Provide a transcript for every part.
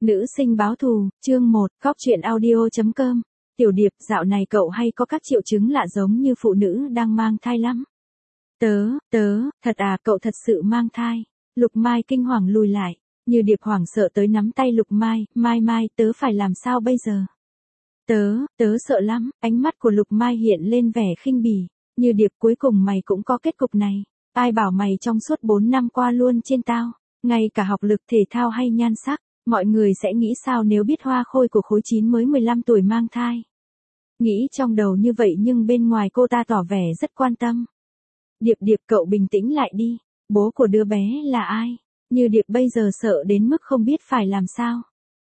Nữ sinh báo thù, chương 1, Cóc truyện audio.com. Tiểu Điệp, dạo này cậu hay có các triệu chứng lạ giống như phụ nữ đang mang thai lắm. Thật à, cậu thật sự mang thai. Lục Mai kinh hoàng lùi lại, Như Điệp hoảng sợ tới nắm tay Lục Mai, Mai, tớ phải làm sao bây giờ? Tớ sợ lắm, ánh mắt của Lục Mai hiện lên vẻ khinh bỉ. Như Điệp, cuối cùng mày cũng có kết cục này. Ai bảo mày trong suốt 4 năm qua luôn trên tao, ngay cả học lực thể thao hay nhan sắc. Mọi người sẽ nghĩ sao nếu biết Hoa Khôi của khối 9 mới 15 tuổi mang thai. Nghĩ trong đầu như vậy nhưng bên ngoài cô ta tỏ vẻ rất quan tâm. Điệp, cậu bình tĩnh lại đi. Bố của đứa bé là ai? Như Điệp bây giờ sợ đến mức không biết phải làm sao.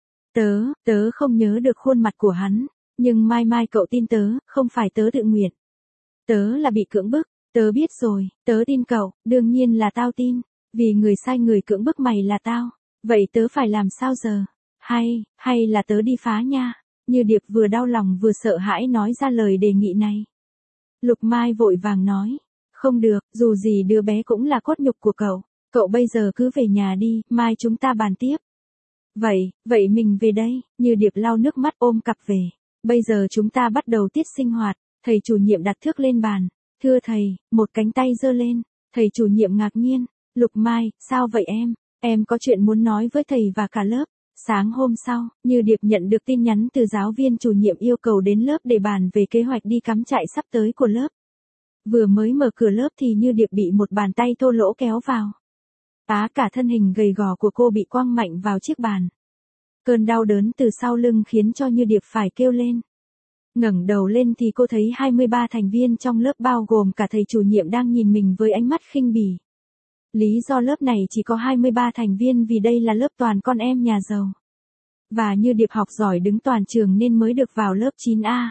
Tớ không nhớ được khuôn mặt của hắn. Nhưng Mai cậu tin tớ, không phải tớ tự nguyện. Tớ là bị cưỡng bức. Tớ biết rồi, tớ tin cậu, đương nhiên là tao tin. Vì người sai người cưỡng bức mày là tao. Vậy tớ phải làm sao giờ? Hay là tớ đi phá nha? Như Điệp vừa đau lòng vừa sợ hãi nói ra lời đề nghị này. Lục Mai vội vàng nói. Không được, dù gì đứa bé cũng là cốt nhục của cậu. Cậu bây giờ cứ về nhà đi, mai chúng ta bàn tiếp. Vậy mình về đây. Như Điệp lau nước mắt ôm cặp về. Bây giờ chúng ta bắt đầu tiết sinh hoạt. Thầy chủ nhiệm đặt thước lên bàn. Thưa thầy, một cánh tay giơ lên. Thầy chủ nhiệm ngạc nhiên. Lục Mai, sao vậy em? Em có chuyện muốn nói với thầy và cả lớp. Sáng hôm sau, Như Điệp nhận được tin nhắn từ giáo viên chủ nhiệm yêu cầu đến lớp để bàn về kế hoạch đi cắm trại sắp tới của lớp. Vừa mới mở cửa lớp thì Như Điệp bị một bàn tay thô lỗ kéo vào. Cả thân hình gầy gò của cô bị quăng mạnh vào chiếc bàn. Cơn đau đớn từ sau lưng khiến cho Như Điệp phải kêu lên. Ngẩng đầu lên thì cô thấy 23 thành viên trong lớp bao gồm cả thầy chủ nhiệm đang nhìn mình với ánh mắt khinh bỉ. Lý do lớp này chỉ có 23 thành viên vì đây là lớp toàn con em nhà giàu. Và Như Điệp học giỏi đứng toàn trường nên mới được vào lớp 9A.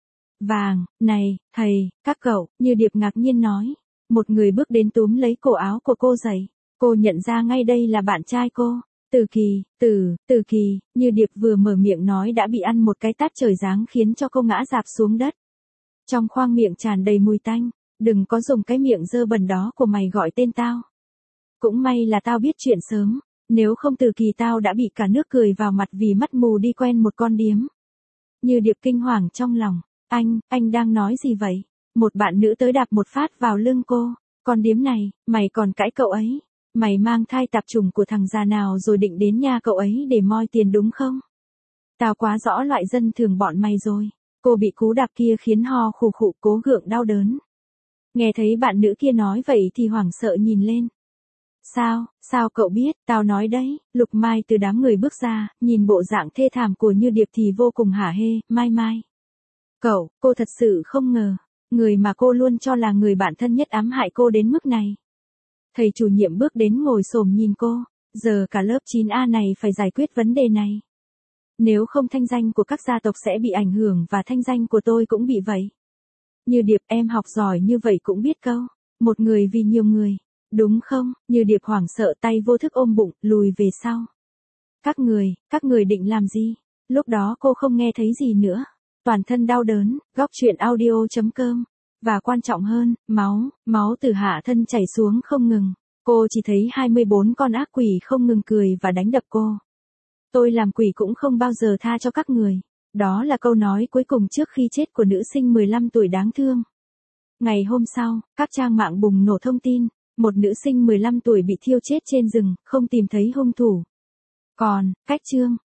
Này, thầy, các cậu, Như Điệp ngạc nhiên nói. Một người bước đến túm lấy cổ áo của cô dậy. Cô nhận ra ngay đây là bạn trai cô. Từ Kỳ, Như Điệp vừa mở miệng nói đã bị ăn một cái tát trời giáng khiến cho cô ngã rạp xuống đất. Trong khoang miệng tràn đầy mùi tanh. Đừng có dùng cái miệng dơ bẩn đó của mày gọi tên tao. Cũng may là tao biết chuyện sớm, nếu không Từ Kỳ tao đã bị cả nước cười vào mặt vì mắt mù đi quen một con điếm. Như Điệp kinh hoàng trong lòng, anh đang nói gì vậy? Một bạn nữ tới đạp một phát vào lưng cô, con điếm này, mày còn cãi cậu ấy, mày mang thai tạp chủng của thằng già nào rồi định đến nhà cậu ấy để moi tiền đúng không? Tao quá rõ loại dân thường bọn mày rồi. Cô bị cú đạp kia khiến ho khủ khụ cố gượng đau đớn. Nghe thấy bạn nữ kia nói vậy thì hoảng sợ nhìn lên. Sao cậu biết, tao nói đấy. Lục Mai từ đám người bước ra, nhìn bộ dạng thê thảm của Như Điệp thì vô cùng hả hê. Mai. Cô thật sự không ngờ, người mà cô luôn cho là người bạn thân nhất ám hại cô đến mức này. Thầy chủ nhiệm bước đến ngồi xổm nhìn cô, giờ cả lớp 9A này phải giải quyết vấn đề này. Nếu không thanh danh của các gia tộc sẽ bị ảnh hưởng và thanh danh của tôi cũng bị vậy. Như Điệp, em học giỏi như vậy cũng biết câu, một người vì nhiều người. Đúng không? Như Điệp hoảng sợ tay vô thức ôm bụng, lùi về sau. Các người định làm gì? Lúc đó cô không nghe thấy gì nữa. Toàn thân đau đớn, Cóc truyện audio.com. Và quan trọng hơn, máu từ hạ thân chảy xuống không ngừng. Cô chỉ thấy 24 con ác quỷ không ngừng cười và đánh đập cô. Tôi làm quỷ cũng không bao giờ tha cho các người. Đó là câu nói cuối cùng trước khi chết của nữ sinh 15 tuổi đáng thương. Ngày hôm sau, các trang mạng bùng nổ thông tin. Một nữ sinh 15 tuổi bị thiêu chết trên rừng, không tìm thấy hung thủ. Còn, cách chương,